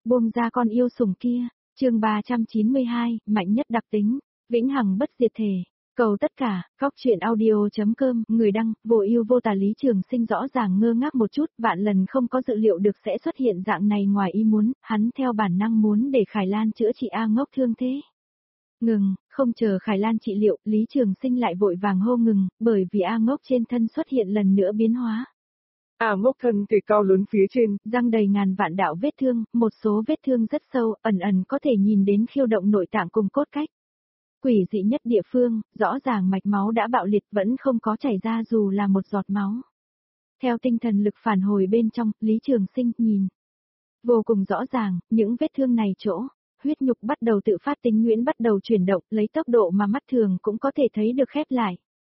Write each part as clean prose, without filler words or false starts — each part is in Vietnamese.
Buông ra con yêu sủng kia, chương 392, mạnh nhất đặc tính, vĩnh hằng bất diệt thể. Cầu tất cả, góc chuyện audio.com, người đăng, vô ưu vô tà Lý Trường Sinh rõ ràng ngơ ngác một chút, vạn lần không có dự liệu được sẽ xuất hiện dạng này ngoài ý muốn, hắn theo bản năng muốn để Khải Lan chữa trị A Ngốc thương thế. Ngừng, không chờ Khải Lan trị liệu, Lý Trường Sinh lại vội vàng hô ngừng, bởi vì A Ngốc trên thân xuất hiện lần nữa biến hóa. A Ngốc thân thể cao lớn phía trên, răng đầy ngàn vạn đạo vết thương, một số vết thương rất sâu, ẩn ẩn có thể nhìn đến khiêu động nội tạng cùng cốt cách. Quỷ dị nhất địa phương, rõ ràng mạch máu đã bạo liệt vẫn không có chảy ra dù là một giọt máu. Theo tinh thần lực phản hồi bên trong, Lý Trường Sinh nhìn. Vô cùng rõ ràng, những vết thương này chỗ, huyết nhục bắt đầu tự phát tính nhuyễn bắt đầu chuyển động, lấy tốc độ mà mắt thường cũng có thể thấy được khép lại.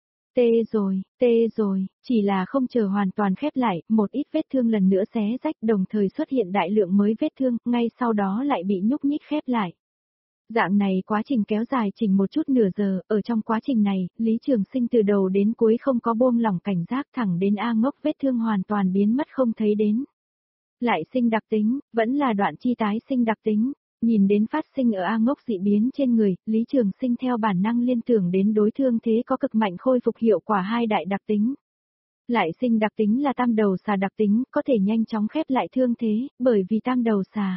Tê rồi, chỉ là không chờ hoàn toàn khép lại, một ít vết thương lần nữa xé rách đồng thời xuất hiện đại lượng mới vết thương, ngay sau đó lại bị nhúc nhích khép lại. Dạng này quá trình kéo dài chừng một chút nửa giờ, ở trong quá trình này, Lý Trường Sinh từ đầu đến cuối không có buông lỏng cảnh giác thẳng đến A Ngốc vết thương hoàn toàn biến mất không thấy đến. Lại sinh đặc tính, vẫn là đoạn chi tái sinh đặc tính. Nhìn đến phát sinh ở A Ngốc dị biến trên người, Lý Trường Sinh theo bản năng liên tưởng đến đối thương thế có cực mạnh khôi phục hiệu quả hai đại đặc tính. Lại sinh đặc tính là tam đầu xà đặc tính, có thể nhanh chóng khép lại thương thế, bởi vì tam đầu xà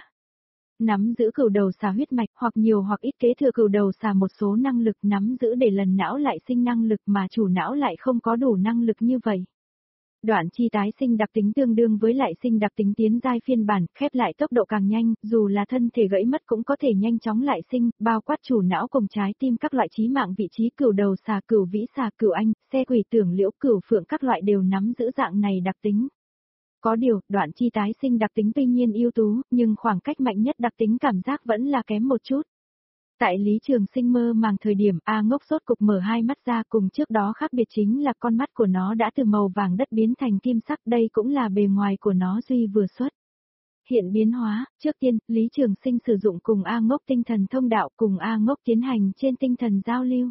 nắm giữ cửu đầu xà huyết mạch hoặc nhiều hoặc ít kế thừa cửu đầu xà một số năng lực nắm giữ để lần não lại sinh năng lực mà chủ não lại không có đủ năng lực như vậy. Đoạn chi tái sinh đặc tính tương đương với lại sinh đặc tính tiến giai phiên bản, khép lại tốc độ càng nhanh, dù là thân thể gãy mất cũng có thể nhanh chóng lại sinh, bao quát chủ não cùng trái tim các loại chí mạng vị trí cửu đầu xà, cửu vĩ xà, cửu anh, xe quỷ tưởng liễu, cửu phượng các loại đều nắm giữ dạng này đặc tính. Có điều, đoạn chi tái sinh đặc tính tuy nhiên ưu tú, nhưng khoảng cách mạnh nhất đặc tính cảm giác vẫn là kém một chút. Tại Lý Trường Sinh mơ màng thời điểm A Ngốc sốt cục mở hai mắt ra cùng trước đó khác biệt chính là con mắt của nó đã từ màu vàng đất biến thành kim sắc, đây cũng là bề ngoài của nó duy vừa xuất. Hiện biến hóa, trước tiên, Lý Trường Sinh sử dụng cùng A Ngốc tinh thần thông đạo cùng A Ngốc tiến hành trên tinh thần giao lưu.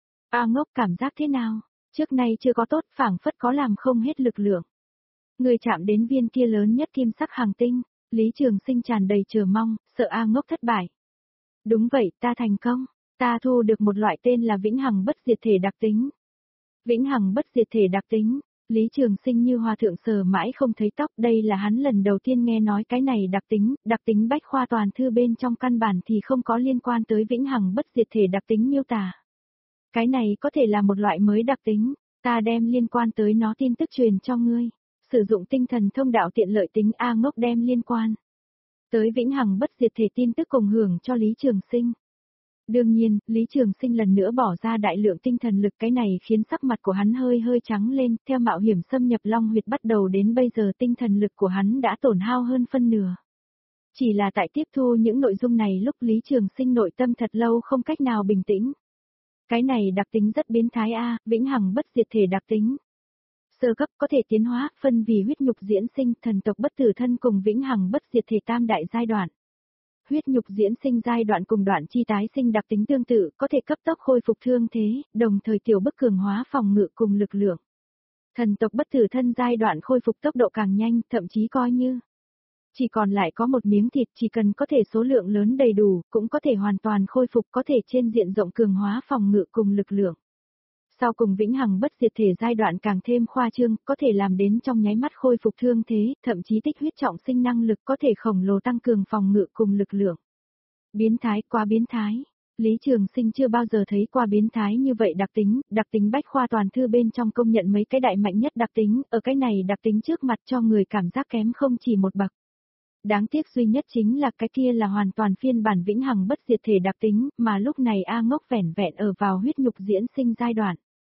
A Ngốc cảm giác thế nào? Trước nay chưa có tốt, phảng phất có làm không hết lực lượng. Người chạm đến viên kia lớn nhất kim sắc hàng tinh, Lý Trường Sinh tràn đầy chờ mong, sợ A Ngốc thất bại. Đúng vậy, ta thành công, ta thu được một loại tên là vĩnh hằng bất diệt thể đặc tính. Vĩnh hằng bất diệt thể đặc tính, Lý Trường Sinh như hòa thượng sờ mãi không thấy tóc, đây là hắn lần đầu tiên nghe nói cái này đặc tính bách khoa toàn thư bên trong căn bản thì không có liên quan tới vĩnh hằng bất diệt thể đặc tính miêu tả. Cái này có thể là một loại mới đặc tính, ta đem liên quan tới nó tin tức truyền cho ngươi. Sử dụng tinh thần thông đạo tiện lợi tính A Ngốc đem liên quan tới vĩnh hằng bất diệt thể tin tức cùng hưởng cho Lý Trường Sinh. Đương nhiên, Lý Trường Sinh lần nữa bỏ ra đại lượng tinh thần lực, cái này khiến sắc mặt của hắn hơi trắng lên, theo mạo hiểm xâm nhập long huyệt bắt đầu đến bây giờ tinh thần lực của hắn đã tổn hao hơn phân nửa. Chỉ là tại tiếp thu những nội dung này lúc Lý Trường Sinh nội tâm thật lâu không cách nào bình tĩnh. Cái này đặc tính rất biến thái a, vĩnh hằng bất diệt thể đặc tính. Sơ cấp có thể tiến hóa, phân vì huyết nhục diễn sinh, thần tộc bất tử thân cùng vĩnh hằng bất diệt thể tam đại giai đoạn. Huyết nhục diễn sinh giai đoạn cùng đoạn chi tái sinh đặc tính tương tự, có thể cấp tốc khôi phục thương thế, đồng thời tiểu bức cường hóa phòng ngự cùng lực lượng. Thần tộc bất tử thân giai đoạn khôi phục tốc độ càng nhanh, thậm chí coi như chỉ còn lại có một miếng thịt, chỉ cần có thể số lượng lớn đầy đủ, cũng có thể hoàn toàn khôi phục, có thể trên diện rộng cường hóa phòng ngự cùng lực lượng. Sau cùng vĩnh hằng bất diệt thể giai đoạn càng thêm khoa trương, có thể làm đến trong nháy mắt khôi phục thương thế, thậm chí tích huyết trọng sinh năng lực có thể khổng lồ tăng cường phòng ngự cùng lực lượng. Biến thái, quá biến thái. Lý Trường Sinh chưa bao giờ thấy qua biến thái như vậy đặc tính bách khoa toàn thư bên trong công nhận mấy cái đại mạnh nhất đặc tính, ở cái này đặc tính trước mặt cho người cảm giác kém không chỉ một bậc. Đáng tiếc duy nhất chính là cái kia là hoàn toàn phiên bản vĩnh hằng bất diệt thể đặc tính, mà lúc này A Ngốc vẻn vẹn ở vào huyết nhục diễn sinh giai đoạn.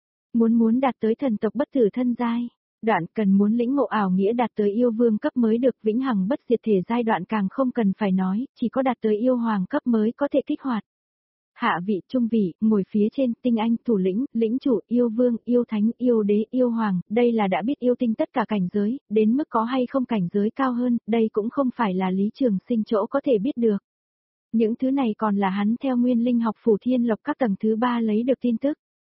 Muốn đạt tới thần tộc bất tử thân giai, đoạn cần muốn lĩnh ngộ ảo nghĩa đạt tới yêu vương cấp mới được, vĩnh hằng bất diệt thể giai đoạn càng không cần phải nói, chỉ có đạt tới yêu hoàng cấp mới có thể kích hoạt. Hạ vị, trung vị, ngồi phía trên, tinh anh, thủ lĩnh, lĩnh chủ, yêu vương, yêu thánh, yêu đế, yêu hoàng, đây là đã biết yêu tinh tất cả cảnh giới, đến mức có hay không cảnh giới cao hơn, đây cũng không phải là Lý Trường Sinh chỗ có thể biết được. Những thứ này còn là hắn theo Nguyên Linh học phủ Thiên Lộc các tầng thứ 3 lấy được tin tức.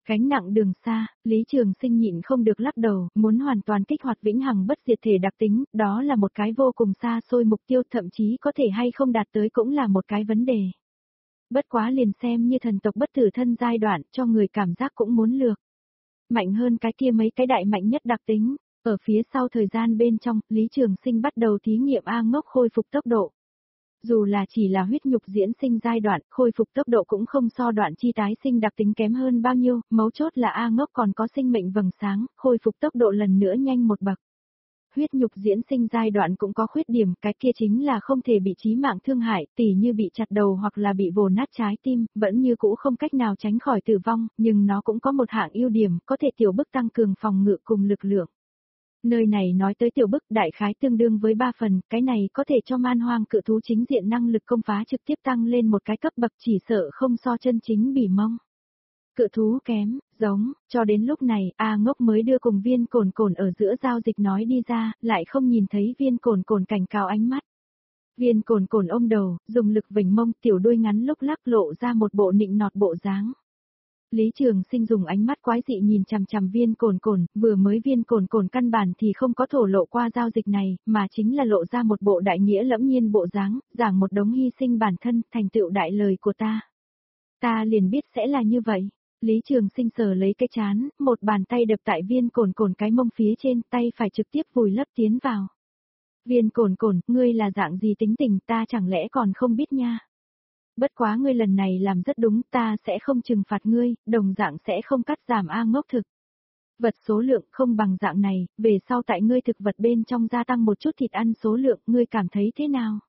Gánh nặng đường xa, Lý Trường Sinh nhịn không được lắc đầu, muốn hoàn toàn kích hoạt vĩnh hằng bất diệt thể đặc tính, đó là một cái vô cùng xa xôi mục tiêu, thậm chí có thể hay không đạt tới cũng là một cái vấn đề. Bất quá liền xem như thần tộc bất tử thân giai đoạn, cho người cảm giác cũng muốn lược. Mạnh hơn cái kia mấy cái đại mạnh nhất đặc tính. Ở phía sau thời gian bên trong, Lý Trường Sinh bắt đầu thí nghiệm A Ngốc khôi phục tốc độ. Dù là chỉ là huyết nhục diễn sinh giai đoạn, khôi phục tốc độ cũng không so đoạn chi tái sinh đặc tính kém hơn bao nhiêu, mấu chốt là A Ngốc còn có sinh mệnh vầng sáng, khôi phục tốc độ lần nữa nhanh một bậc. Huyết nhục diễn sinh giai đoạn cũng có khuyết điểm, cái kia chính là không thể bị chí mạng thương hại, tỉ như bị chặt đầu hoặc là bị vồ nát trái tim, vẫn như cũ không cách nào tránh khỏi tử vong, nhưng nó cũng có một hạng ưu điểm, có thể tiểu bức tăng cường phòng ngự cùng lực lượng. Nơi này nói tới tiểu bức đại khái tương đương với 3 phần, cái này có thể cho man hoang cự thú chính diện năng lực công phá trực tiếp tăng lên một cái cấp bậc, chỉ sợ không so chân chính bỉ mông. Cự thú kém, giống, cho đến lúc này, A Ngốc mới đưa cùng Viên Cồn Cồn ở giữa giao dịch nói đi ra, lại không nhìn thấy Viên Cồn Cồn cảnh cáo ánh mắt. Viên Cồn Cồn ôm đầu, dùng lực vểnh mông, tiểu đuôi ngắn lúc lắc lộ ra một bộ nịnh nọt bộ dáng. Lý Trường Sinh dùng ánh mắt quái dị nhìn chằm chằm Viên Cồn Cồn, vừa mới Viên Cồn Cồn căn bản thì không có thổ lộ qua giao dịch này, mà chính là lộ ra một bộ đại nghĩa lẫm nhiên bộ dáng, giảng một đống hy sinh bản thân, thành tựu đại lời của ta. Ta liền biết sẽ là như vậy. Lý Trường Sinh sờ lấy cái chán, một bàn tay đập tại Viên Cồn Cồn cái mông phía trên, tay phải trực tiếp vùi lấp tiến vào. Viên Cồn Cồn, ngươi là dạng gì tính tình, ta chẳng lẽ còn không biết nha. Bất quá ngươi lần này làm rất đúng, ta sẽ không trừng phạt ngươi, đồng dạng sẽ không cắt giảm A Ngốc thực. Vật số lượng không bằng dạng này, về sau tại ngươi thực vật bên trong gia tăng một chút thịt ăn số lượng, ngươi cảm thấy thế nào?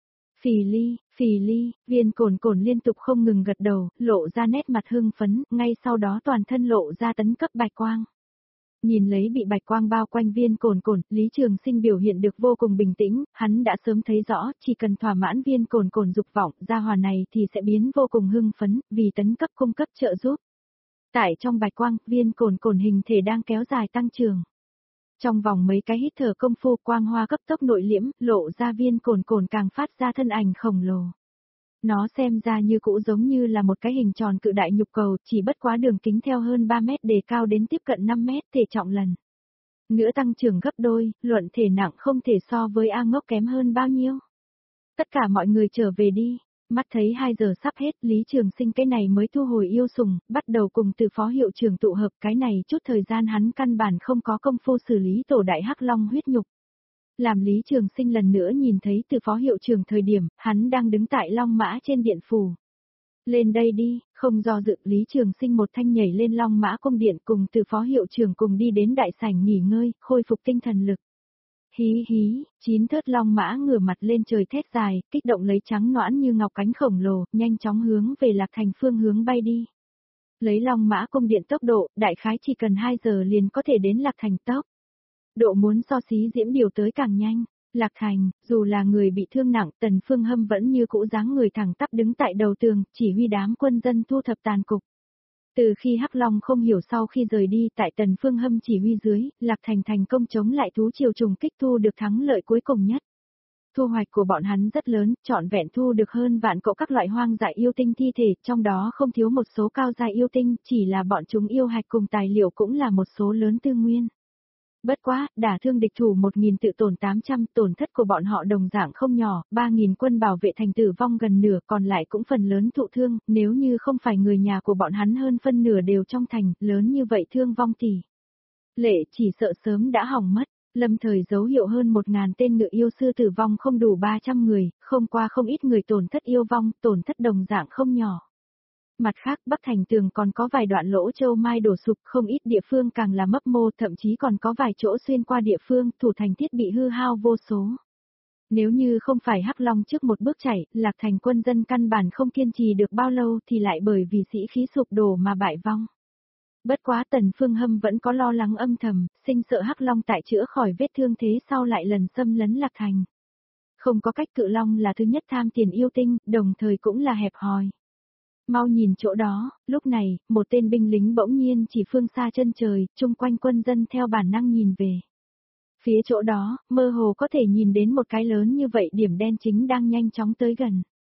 Phì ly, Viên Cồn Cồn liên tục không ngừng gật đầu, lộ ra nét mặt hưng phấn, ngay sau đó toàn thân lộ ra tấn cấp bạch quang. Nhìn lấy bị bạch quang bao quanh Viên Cồn Cồn, Lý Trường Sinh biểu hiện được vô cùng bình tĩnh, hắn đã sớm thấy rõ, chỉ cần thỏa mãn Viên Cồn Cồn dục vọng, gia hỏa này thì sẽ biến vô cùng hưng phấn, vì tấn cấp cung cấp trợ giúp. Tại trong bạch quang, Viên Cồn Cồn hình thể đang kéo dài tăng trưởng. Trong vòng mấy cái hít thở công phu, quang hoa cấp tốc nội liễm, lộ ra Viên Cồn Cồn càng phát ra thân ảnh khổng lồ. Nó xem ra như cũ giống như là một cái hình tròn cự đại nhục cầu, chỉ bất quá đường kính theo hơn 3 mét đề cao đến tiếp cận 5 mét, thể trọng lần nữa tăng trưởng gấp đôi, luận thể nặng không thể so với A Ngốc kém hơn bao nhiêu. Tất cả mọi người trở về đi. Mắt thấy 2 giờ sắp hết, Lý Trường Sinh cái này mới thu hồi yêu sủng, bắt đầu cùng từ phó hiệu trưởng tụ hợp, cái này chút thời gian hắn căn bản không có công phu xử lý tổ đại hắc long huyết nhục. Làm Lý Trường Sinh lần nữa nhìn thấy từ phó hiệu trưởng thời điểm, hắn đang đứng tại long mã trên điện phủ. Lên đây đi, không do dự, Lý Trường Sinh một thanh nhảy lên long mã cung điện cùng từ phó hiệu trưởng cùng đi đến đại sảnh nghỉ ngơi, khôi phục tinh thần lực. Hí hí, 9 thớt long mã ngửa mặt lên trời thét dài, kích động lấy trắng noãn như ngọc cánh khổng lồ, nhanh chóng hướng về Lạc Thành phương hướng bay đi. Lấy long mã cung điện tốc độ, đại khái chỉ cần 2 giờ liền có thể đến Lạc Thành tốc. Độ muốn so xí diễm điều tới càng nhanh. Lạc Thành, dù là người bị thương nặng, Tần Phương Hâm vẫn như cũ dáng người thẳng tắp đứng tại đầu tường, chỉ huy đám quân dân thu thập tàn cục. Từ khi Hắc Long không hiểu sau khi rời đi, tại Tần Phương Hâm chỉ huy dưới, Lạc Thành thành công chống lại thú triều trùng kích, thu được thắng lợi cuối cùng nhất. Thu hoạch của bọn hắn rất lớn, trọn vẹn thu được hơn vạn cỗ các loại hoang dại yêu tinh thi thể, trong đó không thiếu một số cao giai yêu tinh, chỉ là bọn chúng yêu hạch cùng tài liệu cũng là một số lớn tư nguyên. Bất quá, đả thương địch thủ 1.000 tự tổn 800, tổn thất của bọn họ đồng dạng không nhỏ, 3.000 quân bảo vệ thành tử vong gần nửa, còn lại cũng phần lớn thụ thương, nếu như không phải người nhà của bọn hắn hơn phân nửa đều trong thành, lớn như vậy thương vong tỷ lệ chỉ sợ sớm đã hỏng mất. Lâm thời dấu hiệu hơn 1.000 tên ngự yêu sư tử vong không đủ 300 người, không qua không ít người tổn thất yêu vong, tổn thất đồng dạng không nhỏ. Mặt khác, Bắc Thành tường còn có vài đoạn lỗ châu mai đổ sụp, không ít địa phương càng là mấp mô, thậm chí còn có vài chỗ xuyên qua địa phương, thủ thành thiết bị hư hao vô số. Nếu như không phải Hắc Long trước một bước chạy, Lạc Thành quân dân căn bản không kiên trì được bao lâu thì lại bởi vì sĩ khí sụp đổ mà bại vong. Bất quá Tần Phương Hâm vẫn có lo lắng âm thầm, sinh sợ Hắc Long tại chữa khỏi vết thương thế sau lại lần xâm lấn Lạc Thành. Không có cách, Cự Long là thứ nhất tham tiền yêu tinh, đồng thời cũng là hẹp hòi. Mau nhìn chỗ đó, lúc này, một tên binh lính bỗng nhiên chỉ phương xa chân trời, chung quanh quân dân theo bản năng nhìn về. Phía chỗ đó, mơ hồ có thể nhìn đến một cái lớn như vậy điểm đen chính đang nhanh chóng tới gần.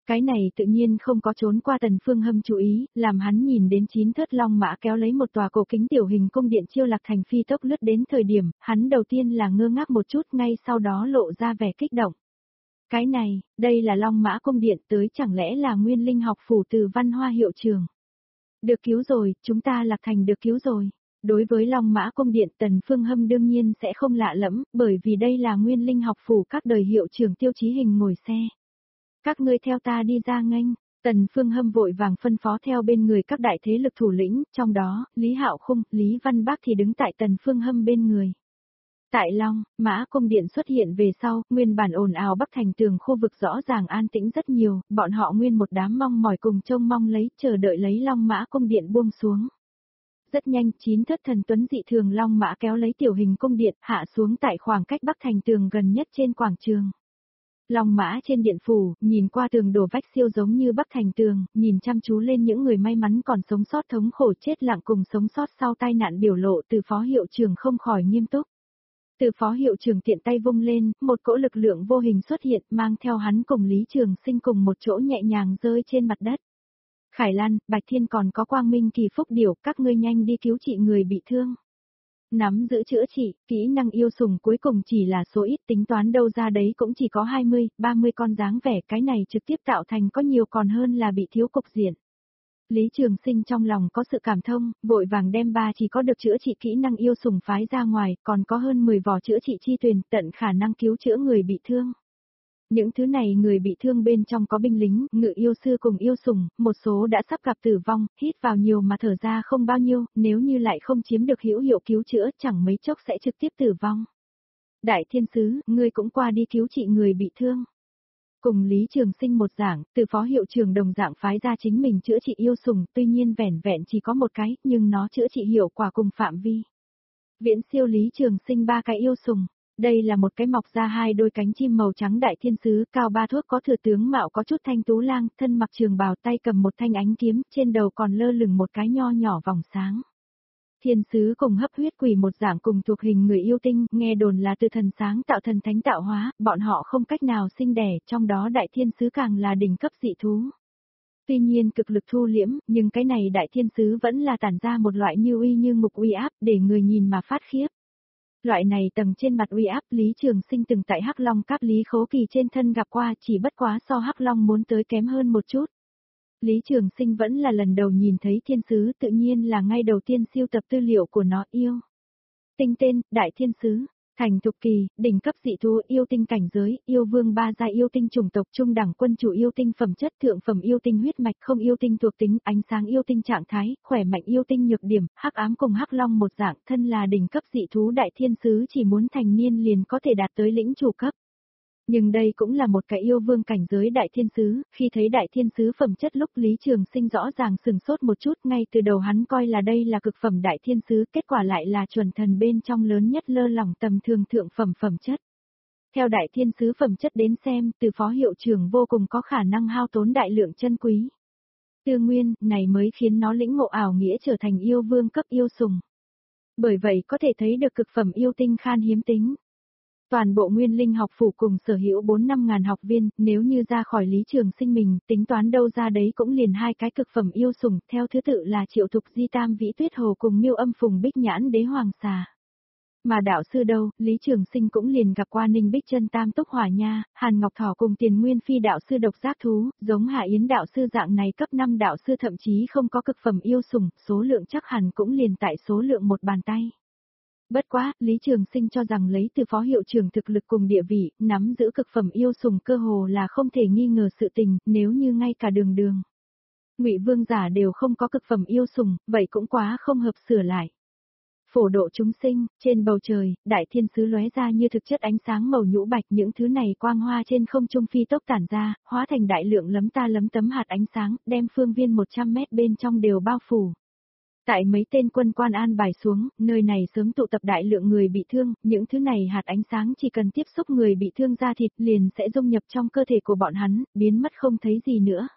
Cái này tự nhiên không có trốn qua Tần Phương Hâm chú ý, làm hắn nhìn đến 9 thớt long mã kéo lấy một tòa cổ kính tiểu hình cung điện chiêu lạc thành phi tốc lướt đến thời điểm, hắn đầu tiên là ngơ ngác một chút ngay sau đó lộ ra vẻ kích động. Cái này, đây là long mã cung điện tới chẳng lẽ là nguyên linh học phủ từ văn hoa hiệu trường. Được cứu rồi, chúng ta lạc thành được cứu rồi. Đối với Long Mã Cung Điện Tần Phương Hâm đương nhiên sẽ không lạ lẫm, bởi vì đây là nguyên linh học phủ các đời hiệu trưởng Tiêu Chí Hình ngồi xe. Các ngươi theo ta đi ra nghênh, Tần Phương Hâm vội vàng phân phó theo bên người các đại thế lực thủ lĩnh, trong đó, Lý Hạo Khung, Lý Văn Bác thì đứng tại Tần Phương Hâm bên người. Tại Long, Mã Cung Điện xuất hiện về sau, nguyên bản ồn ào Bắc Thành tường khu vực rõ ràng an tĩnh rất nhiều, bọn họ nguyên một đám mong mỏi cùng trông mong lấy, chờ đợi lấy Long Mã Cung Điện buông xuống. Rất nhanh, 9 thất thần tuấn dị thường long mã kéo lấy tiểu hình cung điện hạ xuống tại khoảng cách Bắc Thành tường gần nhất trên quảng trường. Long mã trên điện phủ, nhìn qua tường đổ vách siêu giống như Bắc Thành tường, nhìn chăm chú lên những người may mắn còn sống sót thống khổ chết lặng cùng sống sót sau tai nạn biểu lộ từ phó hiệu trưởng không khỏi nghiêm túc. Từ phó hiệu trưởng tiện tay vung lên, một cỗ lực lượng vô hình xuất hiện mang theo hắn cùng Lý Trường Sinh cùng một chỗ nhẹ nhàng rơi trên mặt đất. Khải Lan, Bạch Thiên còn có Quang Minh Kỳ Phúc Điểu, các ngươi nhanh đi cứu trị người bị thương. Nắm giữ chữa trị, kỹ năng yêu sùng cuối cùng chỉ là số ít tính toán đâu ra đấy cũng chỉ có 20, 30 con dáng vẻ, cái này trực tiếp tạo thành có nhiều còn hơn là bị thiếu cục diện. Lý Trường Sinh trong lòng có sự cảm thông, vội vàng đem ba chỉ có được chữa trị kỹ năng yêu sùng phái ra ngoài, còn có hơn 10 vỏ chữa trị chi tuyền tận khả năng cứu chữa người bị thương. Những thứ này người bị thương bên trong có binh lính, ngự yêu sư cùng yêu sủng, một số đã sắp gặp tử vong, hít vào nhiều mà thở ra không bao nhiêu, nếu như lại không chiếm được hữu hiệu cứu chữa chẳng mấy chốc sẽ trực tiếp tử vong. Đại thiên sứ, ngươi cũng qua đi cứu trị người bị thương. Cùng Lý Trường Sinh một dạng, từ phó hiệu trưởng đồng dạng phái ra chính mình chữa trị yêu sủng, tuy nhiên vẻn vẹn chỉ có một cái, nhưng nó chữa trị hiệu quả cùng phạm vi. Viễn siêu Lý Trường Sinh 3 cái yêu sủng. Đây là một cái mọc ra 2 đôi cánh chim màu trắng đại thiên sứ, cao 3 thước có thừa tướng mạo có chút thanh tú lang, thân mặc trường bào tay cầm một thanh ánh kiếm, trên đầu còn lơ lửng một cái nho nhỏ vòng sáng. Thiên sứ cùng hấp huyết quỷ một dạng cùng thuộc hình người yêu tinh, nghe đồn là từ thần sáng tạo thần thánh tạo hóa, bọn họ không cách nào sinh đẻ, trong đó đại thiên sứ càng là đỉnh cấp dị thú. Tuy nhiên cực lực thu liễm, nhưng cái này đại thiên sứ vẫn là tản ra một loại như uy như ngục uy áp để người nhìn mà phát khiếp. Loại này tầng trên mặt uy áp Lý Trường Sinh từng tại Hắc Long Cáp Lý Khố Kỳ trên thân gặp qua chỉ bất quá so Hắc Long muốn tới kém hơn một chút. Lý Trường Sinh vẫn là lần đầu nhìn thấy thiên sứ tự nhiên là ngay đầu tiên siêu tập tư liệu của nó yêu. Tinh tên, Đại Thiên Sứ, thành thục kỳ, đỉnh cấp dị thú yêu tinh cảnh giới, yêu vương 3 giai yêu tinh chủng tộc trung đẳng quân chủ yêu tinh phẩm chất thượng phẩm yêu tinh huyết mạch không yêu tinh thuộc tính ánh sáng yêu tinh trạng thái, khỏe mạnh yêu tinh nhược điểm, hắc ám cùng hắc long một dạng thân là đỉnh cấp dị thú Đại Thiên Sứ chỉ muốn thành niên liền có thể đạt tới lĩnh chủ cấp. Nhưng đây cũng là một cái yêu vương cảnh giới Đại Thiên Sứ, khi thấy Đại Thiên Sứ phẩm chất lúc Lý Trường Sinh rõ ràng sừng sốt một chút ngay từ đầu hắn coi là đây là cực phẩm Đại Thiên Sứ, kết quả lại là chuẩn thần bên trong lớn nhất lơ lỏng tầm thường thượng phẩm phẩm chất. Theo Đại Thiên Sứ phẩm chất đến xem, từ phó hiệu trưởng vô cùng có khả năng hao tốn đại lượng chân quý. Tư nguyên, này mới khiến nó lĩnh ngộ ảo nghĩa trở thành yêu vương cấp yêu sùng. Bởi vậy có thể thấy được cực phẩm yêu tinh khan hiếm tính. Toàn bộ nguyên linh học phủ cùng sở hữu 4-5 ngàn học viên, nếu như ra khỏi Lý Trường Sinh mình, tính toán đâu ra đấy cũng liền 2 cái cực phẩm yêu sủng, theo thứ tự là Triệu Thục Di Tam Vĩ Tuyết Hồ cùng Miêu Âm Phùng Bích Nhãn Đế Hoàng Xà. Mà đạo sư đâu, Lý Trường Sinh cũng liền gặp qua Ninh Bích Chân Tam Túc Hỏa Nha, Hàn Ngọc Thỏ cùng Tiền Nguyên Phi đạo sư độc giác thú, giống Hạ Yến đạo sư dạng này cấp 5 đạo sư thậm chí không có cực phẩm yêu sủng, số lượng chắc hẳn cũng liền tại số lượng một bàn tay. Bất quá, Lý Trường Sinh cho rằng lấy từ phó hiệu trưởng thực lực cùng địa vị, nắm giữ cực phẩm yêu sùng cơ hồ là không thể nghi ngờ sự tình, nếu như ngay cả đường Ngụy Vương giả đều không có cực phẩm yêu sùng, vậy cũng quá không hợp sửa lại. Phổ độ chúng sinh, trên bầu trời, Đại Thiên Sứ lóe ra như thực chất ánh sáng màu nhũ bạch, những thứ này quang hoa trên không trung phi tốc tản ra, hóa thành đại lượng lấm ta lấm tấm hạt ánh sáng, đem phương viên 100 mét bên trong đều bao phủ. Tại mấy tên quân quan an bài xuống, nơi này sớm tụ tập đại lượng người bị thương, những thứ này hạt ánh sáng chỉ cần tiếp xúc người bị thương da thịt liền sẽ dung nhập trong cơ thể của bọn hắn, biến mất không thấy gì nữa.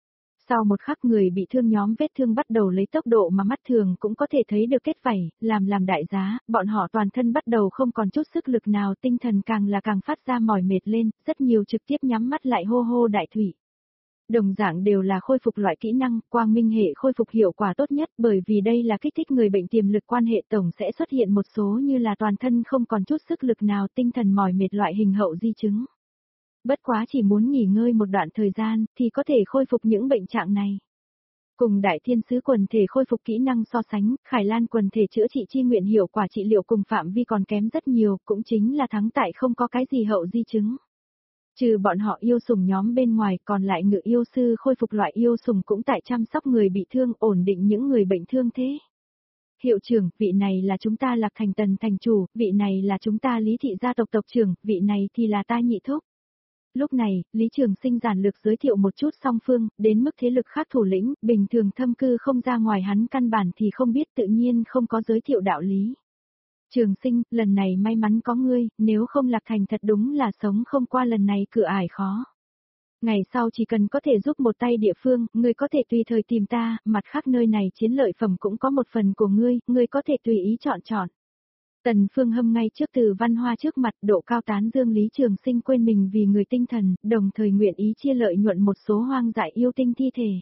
Sau một khắc người bị thương nhóm vết thương bắt đầu lấy tốc độ mà mắt thường cũng có thể thấy được kết vảy, làm đại giá, bọn họ toàn thân bắt đầu không còn chút sức lực nào, tinh thần càng phát ra mỏi mệt lên, rất nhiều trực tiếp nhắm mắt lại hô hô đại thủy. Đồng dạng đều là khôi phục loại kỹ năng, quang minh hệ khôi phục hiệu quả tốt nhất bởi vì đây là kích thích người bệnh tiềm lực quan hệ tổng sẽ xuất hiện một số như là toàn thân không còn chút sức lực nào, tinh thần mỏi mệt loại hình hậu di chứng. Bất quá chỉ muốn nghỉ ngơi một đoạn thời gian thì có thể khôi phục những bệnh trạng này. Cùng Đại Thiên Sứ quần thể khôi phục kỹ năng so sánh, Khải Lan quần thể chữa trị chi nguyện hiệu quả trị liệu cùng phạm vi còn kém rất nhiều, cũng chính là thắng tại không có cái gì hậu di chứng. Trừ bọn họ yêu sủng nhóm bên ngoài, còn lại ngự yêu sư khôi phục loại yêu sủng cũng tại chăm sóc người bị thương, ổn định những người bệnh thương thế. Hiệu trưởng, vị này là chúng ta Lạc Thành Tần thành chủ, vị này là chúng ta Lý thị gia tộc tộc trưởng, vị này thì là ta nhị thúc. Lúc này, Lý Trường Sinh giản lược giới thiệu một chút song phương, đến mức thế lực khác thủ lĩnh, bình thường thâm cư không ra ngoài hắn căn bản thì không biết, tự nhiên không có giới thiệu đạo lý. Trường Sinh, lần này may mắn có ngươi, nếu không Lạc Thành thật đúng là sống không qua lần này cửa ải khó. Ngày sau chỉ cần có thể giúp một tay địa phương, ngươi có thể tùy thời tìm ta, mặt khác nơi này chiến lợi phẩm cũng có một phần của ngươi có thể tùy ý chọn. Tần Phương Hâm ngay trước Từ Văn Hoa trước mặt độ cao tán dương Lý Trường Sinh quên mình vì người tinh thần, đồng thời nguyện ý chia lợi nhuận một số hoang dại yêu tinh thi thể.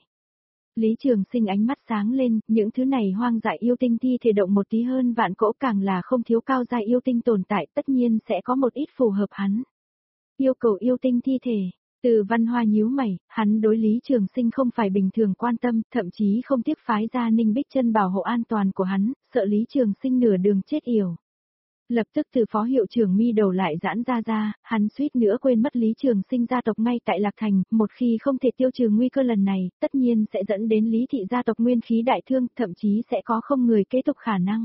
Lý Trường Sinh ánh mắt sáng lên, những thứ này hoang dại yêu tinh thi thể động một tí hơn vạn cỗ càng là không thiếu cao giai yêu tinh tồn tại, tất nhiên sẽ có một ít phù hợp hắn. Yêu cầu yêu tinh thi thể. Từ Văn Hoa nhíu mày, hắn đối Lý Trường Sinh không phải bình thường quan tâm, thậm chí không tiếc phái ra Ninh Bích Chân bảo hộ an toàn của hắn, sợ Lý Trường Sinh nửa đường chết yểu. Lập tức từ phó hiệu trưởng mi đầu lại giãn ra, hắn suýt nữa quên mất Lý Trường Sinh gia tộc ngay tại Lạc Thành, một khi không thể tiêu trừ nguy cơ lần này, tất nhiên sẽ dẫn đến Lý thị gia tộc nguyên khí đại thương, thậm chí sẽ có không người kế tục khả năng.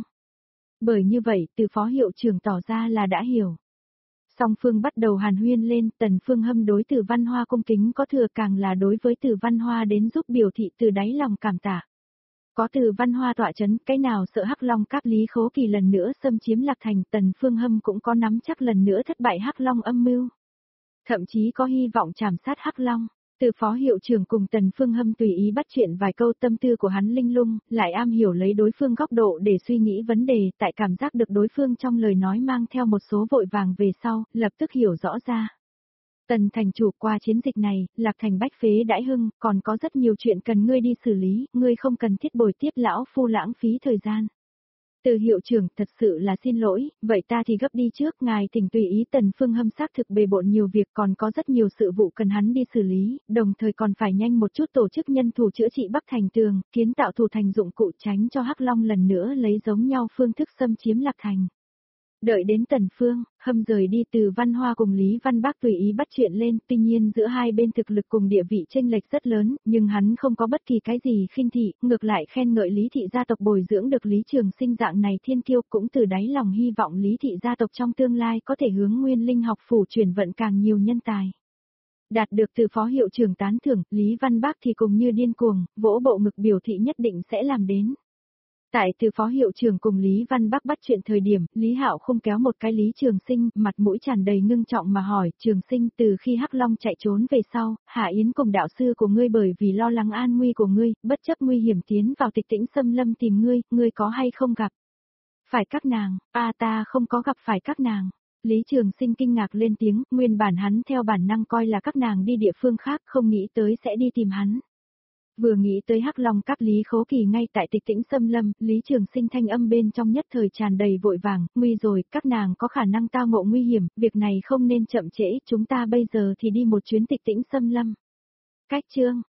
Bởi như vậy, từ phó hiệu trưởng tỏ ra là đã hiểu. Song phương bắt đầu hàn huyên lên, Tần Phương Hâm đối Từ Văn Hoa cung kính có thừa, càng là đối với Từ Văn Hoa đến giúp biểu thị từ đáy lòng cảm tạ. Có Từ Văn Hoa tọa chấn, cái nào sợ Hắc Long các Lý Khố Kỳ lần nữa xâm chiếm Lạc Thành, Tần Phương Hâm cũng có nắm chắc lần nữa thất bại Hắc Long âm mưu. Thậm chí có hy vọng trảm sát Hắc Long. Từ phó hiệu trưởng cùng Tần Phương Hâm tùy ý bắt chuyện vài câu, tâm tư của hắn linh lung, lại am hiểu lấy đối phương góc độ để suy nghĩ vấn đề, tại cảm giác được đối phương trong lời nói mang theo một số vội vàng về sau, lập tức hiểu rõ ra. Tần thành chủ, qua chiến dịch này, Lạc Thành bách phế đãi hưng, còn có rất nhiều chuyện cần ngươi đi xử lý, ngươi không cần thiết bồi tiếp lão phu lãng phí thời gian. Từ hiệu trưởng, thật sự là xin lỗi, vậy ta thì gấp đi trước, ngài thỉnh tùy ý. Tần Phương Hâm xác thực bề bộn nhiều việc, còn có rất nhiều sự vụ cần hắn đi xử lý, đồng thời còn phải nhanh một chút tổ chức nhân thủ chữa trị Bắc Thành tường, kiến tạo thủ thành dụng cụ tránh cho Hắc Long lần nữa lấy giống nhau phương thức xâm chiếm Lạc Thành. Đợi đến Tần Phương Hâm rời đi, Từ Văn Hoa cùng Lý Văn Bác tùy ý bắt chuyện lên, tuy nhiên giữa hai bên thực lực cùng địa vị chênh lệch rất lớn, nhưng hắn không có bất kỳ cái gì khinh thị, ngược lại khen ngợi Lý thị gia tộc bồi dưỡng được Lý Trường Sinh dạng này thiên kiêu, cũng từ đáy lòng hy vọng Lý thị gia tộc trong tương lai có thể hướng Nguyên Linh học phủ chuyển vận càng nhiều nhân tài. Đạt được từ phó hiệu trưởng tán thưởng, Lý Văn Bác thì cùng như điên cuồng, vỗ bộ ngực biểu thị nhất định sẽ làm đến. Tại từ phó hiệu trưởng cùng Lý Văn Bắc bắt chuyện thời điểm, Lý Hạo không kéo một cái Lý Trường Sinh, mặt mũi tràn đầy ngưng trọng mà hỏi, Trường Sinh, từ khi Hắc Long chạy trốn về sau, Hạ Yến cùng đạo sư của ngươi bởi vì lo lắng an nguy của ngươi, bất chấp nguy hiểm tiến vào Tịch Tĩnh Xâm Lâm tìm ngươi có hay không gặp? Phải các nàng, ta không có gặp phải các nàng. Lý Trường Sinh kinh ngạc lên tiếng, nguyên bản hắn theo bản năng coi là các nàng đi địa phương khác, không nghĩ tới sẽ đi tìm hắn. Vừa nghĩ tới Hắc Long các Lý Khố Kỳ ngay tại Tịch Tĩnh Xâm Lâm, Lý Trường Sinh thanh âm bên trong nhất thời tràn đầy vội vàng, nguy rồi, các nàng có khả năng tao ngộ nguy hiểm, việc này không nên chậm trễ, chúng ta bây giờ thì đi một chuyến Tịch Tĩnh Xâm Lâm. Cách chương